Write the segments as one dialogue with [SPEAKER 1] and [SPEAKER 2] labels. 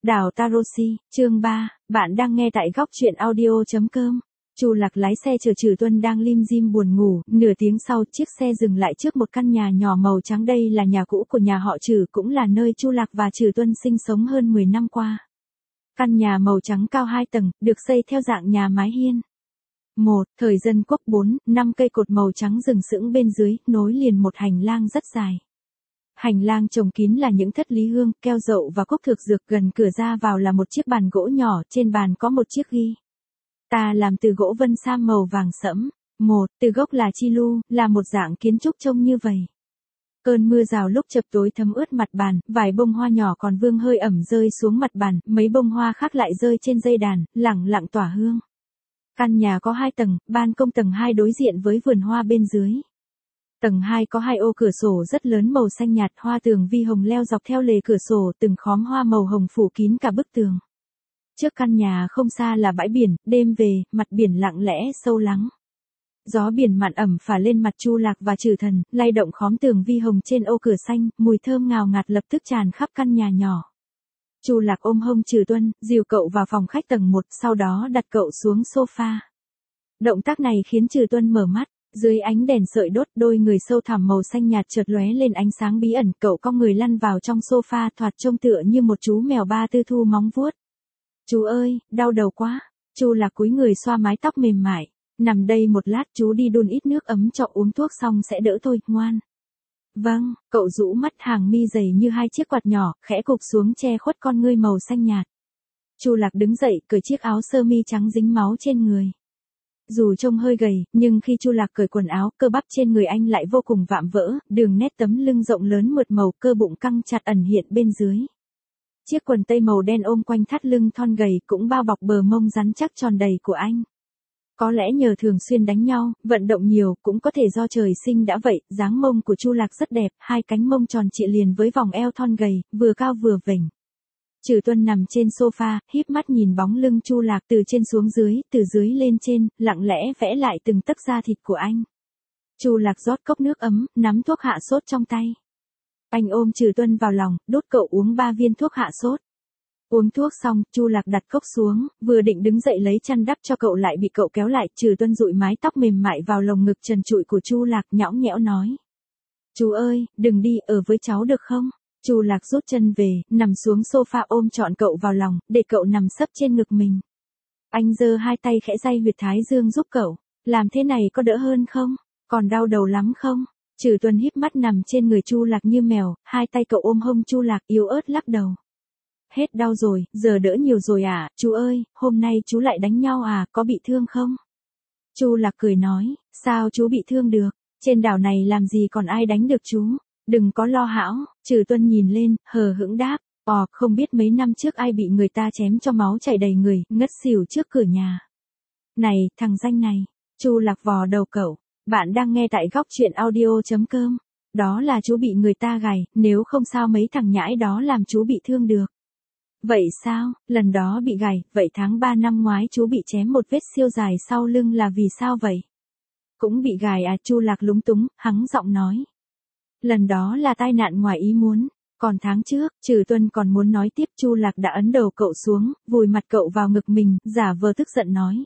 [SPEAKER 1] Đào Tarosi, chương 3, bạn đang nghe tại góc truyện audio.com. Chu Lạc lái xe chở Trử Tuân đang lim dim buồn ngủ, nửa tiếng sau chiếc xe dừng lại trước một căn nhà nhỏ màu trắng, đây là nhà cũ của nhà họ Trử, cũng là nơi Chu Lạc và Trử Tuân sinh sống hơn 10 năm qua. Căn nhà màu trắng cao 2 tầng, được xây theo dạng nhà mái hiên. Thời dân quốc 4-5 cây cột màu trắng rừng sững bên dưới, nối liền một hành lang rất dài. Hành lang trồng kín là những thất lý hương, keo dậu và cúc thực dược, gần cửa ra vào là một chiếc bàn gỗ nhỏ, trên bàn có một chiếc ghi. Ta làm từ gỗ vân sam màu vàng sẫm. Từ gốc là chi lu, là một dạng kiến trúc trông như vậy. Cơn mưa rào lúc chập tối thấm ướt mặt bàn, vài bông hoa nhỏ còn vương hơi ẩm rơi xuống mặt bàn, mấy bông hoa khác lại rơi trên dây đàn, lẳng lặng tỏa hương. Căn nhà có 2 tầng, ban công tầng 2 đối diện với vườn hoa bên dưới. Tầng 2 có 2 ô cửa sổ rất lớn màu xanh nhạt, hoa tường vi hồng leo dọc theo lề cửa sổ, từng khóm hoa màu hồng phủ kín cả bức tường. Trước căn nhà không xa là bãi biển, đêm về, mặt biển lặng lẽ sâu lắng. Gió biển mặn ẩm phả lên mặt Chu Lạc và Trử Thần, lay động khóm tường vi hồng trên ô cửa xanh, mùi thơm ngào ngạt lập tức tràn khắp căn nhà nhỏ. Chu Lạc ôm hông Trử Tuân, dìu cậu vào phòng khách tầng 1, sau đó đặt cậu xuống sofa. Động tác này khiến Trử Tuân mở mắt. Dưới ánh đèn sợi đốt, đôi người sâu thẳm màu xanh nhạt chợt lóe lên ánh sáng bí ẩn, cậu cong người lăn vào trong sofa, thoạt trông tựa như một chú mèo ba tư thu móng vuốt. Chú ơi, đau đầu quá. Chu Lạc cúi người xoa mái tóc mềm mại. Nằm đây một lát, chú đi đun ít nước ấm cho uống thuốc xong sẽ đỡ thôi, ngoan. Vâng, cậu rũ mắt, hàng mi dày như 2 chiếc quạt nhỏ, khẽ cụp xuống che khuất con ngươi màu xanh nhạt. Chu Lạc đứng dậy, cởi chiếc áo sơ mi trắng dính máu trên người. Dù trông hơi gầy, nhưng khi Chu Lạc cởi quần áo, cơ bắp trên người anh lại vô cùng vạm vỡ, đường nét tấm lưng rộng lớn mượt màu, cơ bụng căng chặt ẩn hiện bên dưới. Chiếc quần tây màu đen ôm quanh thắt lưng thon gầy, cũng bao bọc bờ mông rắn chắc tròn đầy của anh. Có lẽ nhờ thường xuyên đánh nhau, vận động nhiều, cũng có thể do trời sinh đã vậy, dáng mông của Chu Lạc rất đẹp, 2 cánh mông tròn trịa liền với vòng eo thon gầy, vừa cao vừa vểnh. Trử Tuân nằm trên sofa, híp mắt nhìn bóng lưng Chu Lạc từ trên xuống dưới, từ dưới lên trên, lặng lẽ vẽ lại từng tấc da thịt của anh. Chu Lạc rót cốc nước ấm, nắm thuốc hạ sốt trong tay. Anh ôm Trử Tuân vào lòng, đút cậu uống 3 viên thuốc hạ sốt. Uống thuốc xong, Chu Lạc đặt cốc xuống, vừa định đứng dậy lấy chăn đắp cho cậu lại bị cậu kéo lại. Trử Tuân dụi mái tóc mềm mại vào lồng ngực trần trụi của Chu Lạc, nhõng nhẽo nói: Chú ơi, đừng đi, ở với cháu được không? Chu Lạc rút chân về, nằm xuống sofa ôm trọn cậu vào lòng, để cậu nằm sấp trên ngực mình. Anh giơ 2 tay khẽ day huyệt thái dương giúp cậu. Làm thế này có đỡ hơn không? Còn đau đầu lắm không? Trử Tuân híp mắt nằm trên người Chu Lạc như mèo, 2 tay cậu ôm hông Chu Lạc, yếu ớt lắc đầu. Hết đau rồi, giờ đỡ nhiều rồi à? Chú ơi, hôm nay chú lại đánh nhau à, có bị thương không? Chu Lạc cười nói: Sao chú bị thương được? Trên đảo này làm gì còn ai đánh được chú? Đừng có lo hão. Trử Tuân nhìn lên, hờ hững đáp: Không biết mấy năm trước ai bị người ta chém cho máu chảy đầy người, ngất xỉu trước cửa nhà. Này, thằng danh này. Chu Lạc vò đầu cậu. Bạn đang nghe tại góc truyện audio.com. Đó là chú bị người ta gài, nếu không sao mấy thằng nhãi đó làm chú bị thương được. Vậy sao, lần đó bị gài, vậy tháng 3 năm ngoái chú bị chém một vết siêu dài sau lưng là vì sao vậy? Cũng bị gài à? Chu Lạc lúng túng, hắng giọng nói. Lần đó là tai nạn ngoài ý muốn. Còn tháng trước, Trử Tuân còn muốn nói tiếp, Chu Lạc đã ấn đầu cậu xuống, vùi mặt cậu vào ngực mình, giả vờ tức giận nói: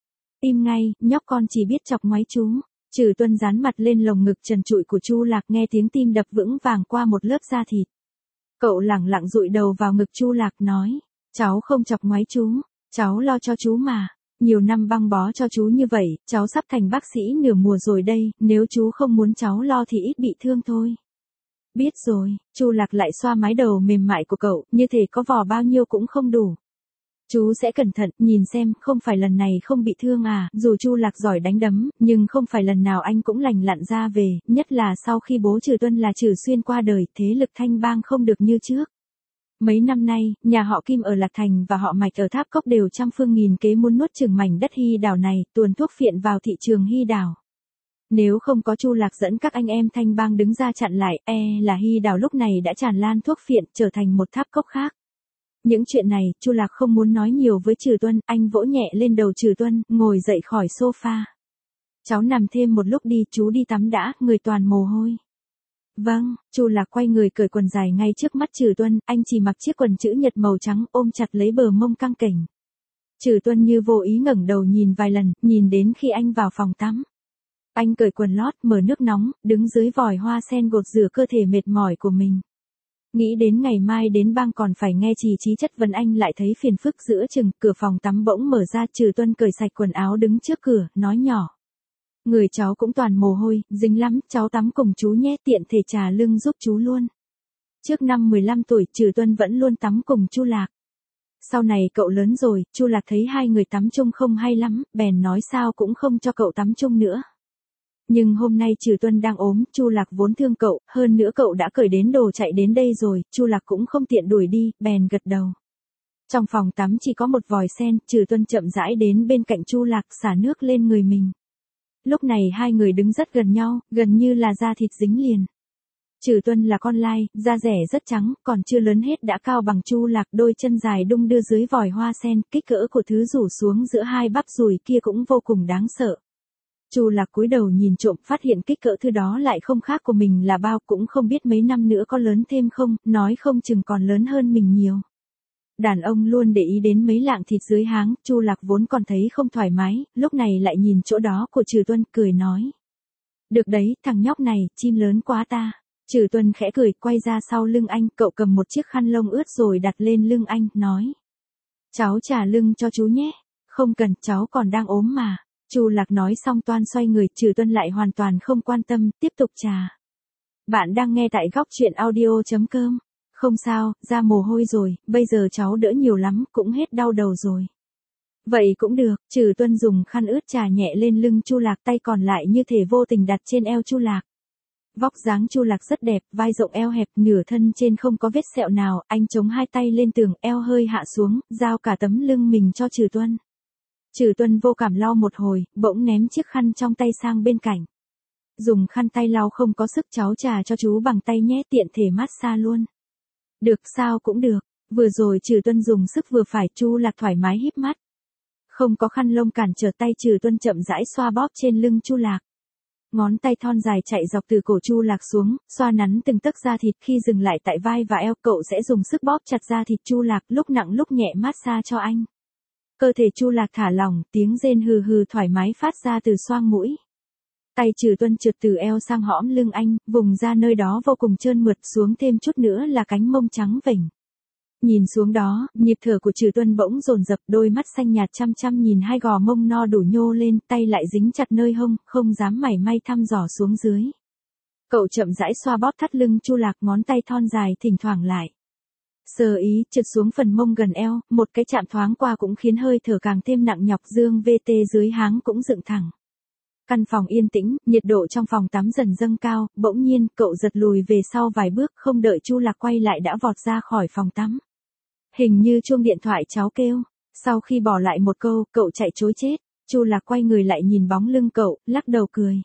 [SPEAKER 1] Im ngay, nhóc con chỉ biết chọc ngoáy chú. Trử Tuân dán mặt lên lồng ngực trần trụi của Chu Lạc, nghe tiếng tim đập vững vàng qua một lớp da thịt. Cậu lẳng lặng dụi đầu vào ngực Chu Lạc nói: Cháu không chọc ngoáy chú, cháu lo cho chú mà. Nhiều năm băng bó cho chú như vậy, cháu sắp thành bác sĩ nửa mùa rồi đây, nếu chú không muốn cháu lo thì ít bị thương thôi. Biết rồi. Chu Lạc lại xoa mái đầu mềm mại của cậu, như thể có vò bao nhiêu cũng không đủ. Chú sẽ cẩn thận, nhìn xem, không phải lần này không bị thương à? Dù Chu Lạc giỏi đánh đấm, nhưng không phải lần nào anh cũng lành lặn ra về, nhất là sau khi bố Trử Tuân là Trử Xuyên qua đời, thế lực Thanh Bang không được như trước. Mấy năm nay, nhà họ Kim ở Lạc Thành và họ Mạch ở Tháp Cốc đều trăm phương nghìn kế muốn nuốt chửng mảnh đất Hy đảo này, tuồn thuốc phiện vào thị trường Hy đảo. Nếu không có Chu Lạc dẫn các anh em Thanh Bang đứng ra chặn lại, là Hy đảo lúc này đã tràn lan thuốc phiện, trở thành một tháp cốc khác. Những chuyện này, Chu Lạc không muốn nói nhiều với Trử Tuân, anh vỗ nhẹ lên đầu Trử Tuân, ngồi dậy khỏi sofa. Cháu nằm thêm một lúc đi, chú đi tắm đã, người toàn mồ hôi. Vâng, Chu Lạc quay người cởi quần dài ngay trước mắt Trừ Tuân, anh chỉ mặc chiếc quần chữ nhật màu trắng ôm chặt lấy bờ mông căng kềnh. Trừ Tuân như vô ý ngẩng đầu nhìn vài lần, nhìn đến khi anh vào phòng tắm. Anh cởi quần lót, mở nước nóng, đứng dưới vòi hoa sen gột rửa cơ thể mệt mỏi của mình. Nghĩ đến ngày mai đến bang còn phải nghe Trì Trí chất vấn, anh lại thấy phiền phức. Giữa chừng, cửa phòng tắm bỗng mở ra, Trừ Tuân cởi sạch quần áo đứng trước cửa, nói nhỏ. Người cháu cũng toàn mồ hôi, dính lắm, cháu tắm cùng chú nhé, tiện thể trà lưng giúp chú luôn. Trước năm 15 tuổi, Trừ Tuân vẫn luôn tắm cùng Chu Lạc. Sau này cậu lớn rồi, Chu Lạc thấy hai người tắm chung không hay lắm, bèn nói sao cũng không cho cậu tắm chung nữa. Nhưng hôm nay Trừ Tuân đang ốm, Chu Lạc vốn thương cậu, hơn nữa cậu đã cởi đến đồ chạy đến đây rồi, Chu Lạc cũng không tiện đuổi đi, bèn gật đầu. Trong phòng tắm chỉ có một vòi sen, Trừ Tuân chậm rãi đến bên cạnh Chu Lạc, xả nước lên người mình. Lúc này hai người đứng rất gần nhau, gần như là da thịt dính liền. Trừ Tuân là con lai, da rẻ rất trắng, còn chưa lớn hết đã cao bằng Chu Lạc, đôi chân dài đung đưa dưới vòi hoa sen, kích cỡ của thứ rủ xuống giữa hai bắp đùi kia cũng vô cùng đáng sợ. Chu Lạc cúi đầu nhìn trộm, phát hiện kích cỡ thứ đó lại không khác của mình là bao, cũng không biết mấy năm nữa có lớn thêm không, nói không chừng còn lớn hơn mình nhiều. Đàn ông luôn để ý đến mấy lạng thịt dưới háng, Chu Lạc vốn còn thấy không thoải mái, lúc này lại nhìn chỗ đó của Trừ Tuân, cười nói. Được đấy, thằng nhóc này, chim lớn quá ta. Trừ Tuân khẽ cười, quay ra sau lưng anh, cậu cầm một chiếc khăn lông ướt rồi đặt lên lưng anh, nói. Cháu chà lưng cho chú nhé. Không cần, cháu còn đang ốm mà. Chu Lạc nói xong toan xoay người, Trừ Tuân lại hoàn toàn không quan tâm, tiếp tục chà. Bạn đang nghe tại góc truyện audio.com. Không sao, ra mồ hôi rồi, bây giờ cháu đỡ nhiều lắm, cũng hết đau đầu rồi. Vậy cũng được, Trừ Tuân dùng khăn ướt chà nhẹ lên lưng Chu Lạc, tay còn lại như thể vô tình đặt trên eo Chu Lạc. Vóc dáng Chu Lạc rất đẹp, vai rộng eo hẹp, nửa thân trên không có vết sẹo nào, anh chống hai tay lên tường, eo hơi hạ xuống, giao cả tấm lưng mình cho Trừ Tuân. Trừ Tuân vô cảm lau một hồi, bỗng ném chiếc khăn trong tay sang bên cạnh. Dùng khăn tay lau không có sức, cháu chà cho chú bằng tay nhé, tiện thể massage luôn. Được, sao cũng được. Vừa rồi Trừ Tuân dùng sức vừa phải, Chu Lạc thoải mái híp mắt. Không có khăn lông cản trở tay, Trừ Tuân chậm rãi xoa bóp trên lưng Chu Lạc. Ngón tay thon dài chạy dọc từ cổ Chu Lạc xuống, xoa nắn từng tấc da thịt, khi dừng lại tại vai và eo, cậu sẽ dùng sức bóp chặt da thịt Chu Lạc, lúc nặng lúc nhẹ massage cho anh. Cơ thể Chu Lạc thả lỏng, tiếng rên hừ hừ thoải mái phát ra từ xoang mũi. Tay Trừ Tuân trượt từ eo sang hõm lưng anh, vùng da nơi đó vô cùng trơn mượt, xuống thêm chút nữa là cánh mông trắng vểnh. Nhìn xuống đó, nhịp thở của Trừ Tuân bỗng dồn dập, đôi mắt xanh nhạt chăm chăm nhìn hai gò mông no đủ nhô lên, tay lại dính chặt nơi hông, không dám mảy may thăm dò xuống dưới. Cậu chậm rãi xoa bóp thắt lưng Chu Lạc, ngón tay thon dài thỉnh thoảng lại sờ ý, trượt xuống phần mông gần eo, một cái chạm thoáng qua cũng khiến hơi thở càng thêm nặng nhọc, dương VT dưới háng cũng dựng thẳng. Căn phòng yên tĩnh, nhiệt độ trong phòng tắm dần dâng cao, bỗng nhiên, cậu giật lùi về sau vài bước, không đợi Chu Lạc quay lại đã vọt ra khỏi phòng tắm. Hình như chuông điện thoại cháu kêu. Sau khi bỏ lại một câu, cậu chạy trối chết. Chu Lạc quay người lại nhìn bóng lưng cậu, lắc đầu cười.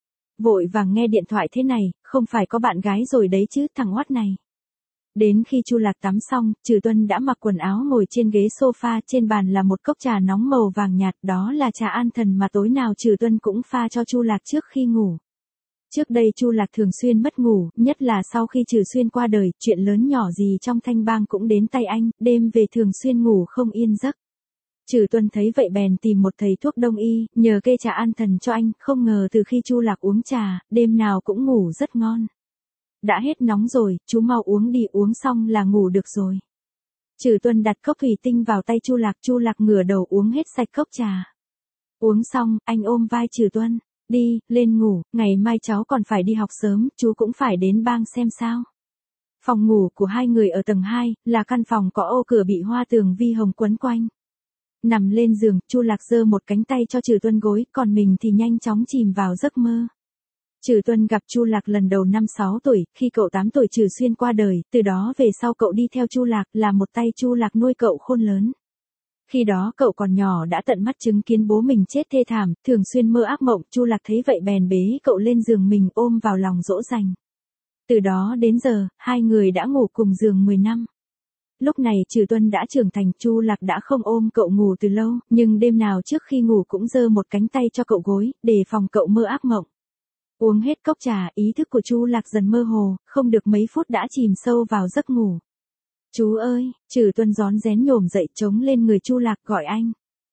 [SPEAKER 1] Vội vàng nghe điện thoại thế này, không phải có bạn gái rồi đấy chứ, thằng oát này. Đến khi Chu Lạc tắm xong, Trừ Tuân đã mặc quần áo ngồi trên ghế sofa, trên bàn là một cốc trà nóng màu vàng nhạt, đó là trà an thần mà tối nào Trừ Tuân cũng pha cho Chu Lạc trước khi ngủ. Trước đây Chu Lạc thường xuyên mất ngủ, nhất là sau khi Trừ Xuyên qua đời, chuyện lớn nhỏ gì trong Thanh Bang cũng đến tay anh, đêm về thường xuyên ngủ không yên giấc. Trừ Tuân thấy vậy bèn tìm một thầy thuốc đông y, nhờ kê trà an thần cho anh, không ngờ từ khi Chu Lạc uống trà, đêm nào cũng ngủ rất ngon. Đã hết nóng rồi, chú mau uống đi, uống xong là ngủ được rồi. Trừ Tuân đặt cốc thủy tinh vào tay Chu Lạc ngửa đầu uống hết sạch cốc trà. Uống xong, anh ôm vai Trừ Tuân. Đi, lên ngủ, ngày mai cháu còn phải đi học sớm, chú cũng phải đến bang xem sao. Phòng ngủ của hai người ở tầng 2, là căn phòng có ô cửa bị hoa tường vi hồng quấn quanh. Nằm lên giường, Chu Lạc giơ một cánh tay cho Trừ Tuân gối, còn mình thì nhanh chóng chìm vào giấc mơ. Trừ Tuân gặp Chu Lạc lần đầu năm 6 tuổi, khi cậu 8 tuổi Trừ Xuyên qua đời, từ đó về sau cậu đi theo Chu Lạc, là một tay Chu Lạc nuôi cậu khôn lớn. Khi đó cậu còn nhỏ đã tận mắt chứng kiến bố mình chết thê thảm, thường xuyên mơ ác mộng, Chu Lạc thấy vậy bèn bế cậu lên giường mình ôm vào lòng dỗ dành. Từ đó đến giờ, hai người đã ngủ cùng giường 10 năm. Lúc này Trừ Tuân đã trưởng thành, Chu Lạc đã không ôm cậu ngủ từ lâu, nhưng đêm nào trước khi ngủ cũng giơ một cánh tay cho cậu gối, để phòng cậu mơ ác mộng. Uống hết cốc trà, ý thức của Chu Lạc dần mơ hồ, không được mấy phút đã chìm sâu vào giấc ngủ. Chú ơi, Trử Tuân rón rén nhổm dậy chống lên người Chu Lạc gọi anh.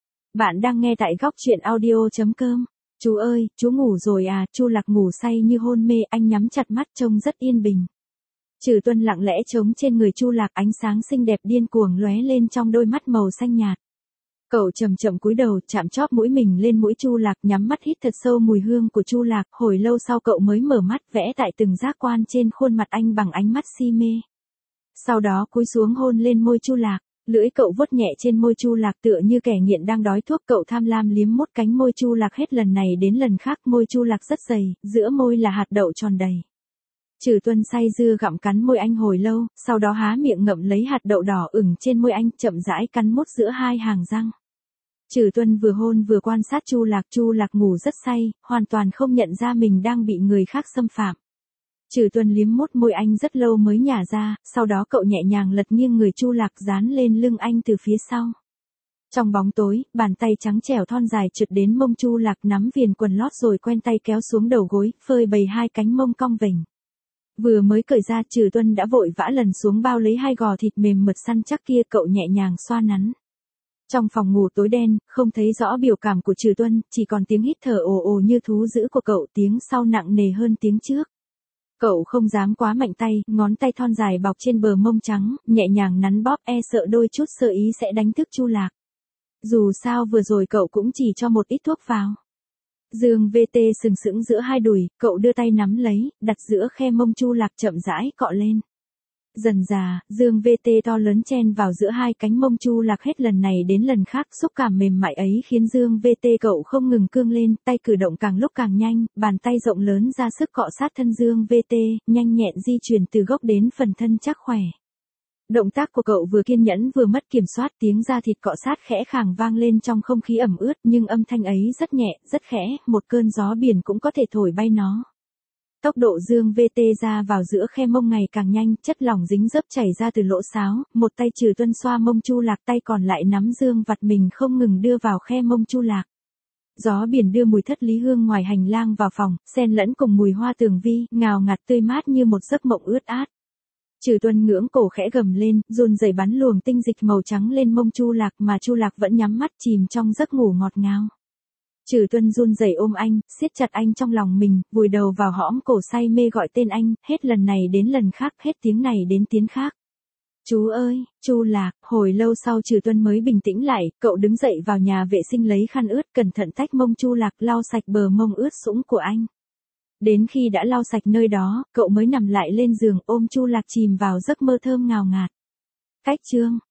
[SPEAKER 1] Bạn đang nghe tại góc truyện audio.com. Chú ơi, chú ngủ rồi à? Chu Lạc ngủ say như hôn mê, anh nhắm chặt mắt trông rất yên bình. Trử Tuân lặng lẽ chống trên người Chu Lạc, ánh sáng xinh đẹp điên cuồng lóe lên trong đôi mắt màu xanh nhạt. Cậu chậm chậm cúi đầu, chạm chóp mũi mình lên mũi Chu Lạc, nhắm mắt hít thật sâu mùi hương của Chu Lạc, hồi lâu sau cậu mới mở mắt, vẽ tại từng giác quan trên khuôn mặt anh bằng ánh mắt si mê. Sau đó cúi xuống hôn lên môi Chu Lạc, lưỡi cậu vuốt nhẹ trên môi Chu Lạc tựa như kẻ nghiện đang đói thuốc, cậu tham lam liếm mốt cánh môi Chu Lạc hết lần này đến lần khác, môi Chu Lạc rất dày, giữa môi là hạt đậu tròn đầy. Trử Tuân say dưa gặm cắn môi anh hồi lâu, sau đó há miệng ngậm lấy hạt đậu đỏ ửng trên môi anh, chậm rãi cắn mốt giữa hai hàng răng. Trử Tuân vừa hôn vừa quan sát Chu Lạc ngủ rất say, hoàn toàn không nhận ra mình đang bị người khác xâm phạm. Trử Tuân liếm mốt môi anh rất lâu mới nhả ra, sau đó cậu nhẹ nhàng lật nghiêng người Chu Lạc dán lên lưng anh từ phía sau. Trong bóng tối, bàn tay trắng trẻo thon dài trượt đến mông Chu Lạc, nắm viền quần lót rồi quen tay kéo xuống đầu gối, phơi bày hai cánh mông cong vểnh. Vừa mới cởi ra, Trử Tuân đã vội vã lần xuống bao lấy hai gò thịt mềm mượt săn chắc kia, cậu nhẹ nhàng xoa nắn. Trong phòng ngủ tối đen, không thấy rõ biểu cảm của Trử Tuân, chỉ còn tiếng hít thở ồ ồ như thú dữ của cậu, tiếng sau nặng nề hơn tiếng trước. Cậu không dám quá mạnh tay, ngón tay thon dài bọc trên bờ mông trắng, nhẹ nhàng nắn bóp, e sợ đôi chút sơ ý sẽ đánh thức Chu Lạc. Dù sao vừa rồi cậu cũng chỉ cho một ít thuốc vào. Dương VT sừng sững giữa hai đùi, cậu đưa tay nắm lấy, đặt giữa khe mông Chu Lạc, chậm rãi cọ lên. Dần dà, Dương VT to lớn chen vào giữa hai cánh mông Chu Lạc hết lần này đến lần khác, xúc cảm mềm mại ấy khiến Dương VT cậu không ngừng cương lên, tay cử động càng lúc càng nhanh, bàn tay rộng lớn ra sức cọ sát thân Dương VT, nhanh nhẹn di chuyển từ gốc đến phần thân chắc khỏe. Động tác của cậu vừa kiên nhẫn vừa mất kiểm soát, tiếng da thịt cọ sát khẽ khàng vang lên trong không khí ẩm ướt, nhưng âm thanh ấy rất nhẹ, rất khẽ, một cơn gió biển cũng có thể thổi bay nó. Tốc độ Dương VT ra vào giữa khe mông ngày càng nhanh, chất lỏng dính dấp chảy ra từ lỗ sáo, một tay Trử Tuân xoa mông Chu Lạc, tay còn lại nắm dương vặt mình không ngừng đưa vào khe mông Chu Lạc. Gió biển đưa mùi thất lý hương ngoài hành lang vào phòng, xen lẫn cùng mùi hoa tường vi, ngào ngạt tươi mát như một giấc mộng ướt át. Trử Tuân ngưỡng cổ khẽ gầm lên, run rẩy bắn luồng tinh dịch màu trắng lên mông Chu Lạc, mà Chu Lạc vẫn nhắm mắt chìm trong giấc ngủ ngọt ngào. Trử Tuân run rẩy ôm anh, siết chặt anh trong lòng mình, vùi đầu vào hõm cổ say mê gọi tên anh, hết lần này đến lần khác, hết tiếng này đến tiếng khác. Chú ơi, Chu Lạc, hồi lâu sau Trử Tuân mới bình tĩnh lại, cậu đứng dậy vào nhà vệ sinh lấy khăn ướt, cẩn thận tách mông Chu Lạc, lau sạch bờ mông ướt sũng của anh. Đến khi đã lau sạch nơi đó, cậu mới nằm lại lên giường ôm Chu Lạc chìm vào giấc mơ thơm ngào ngạt. Cách chương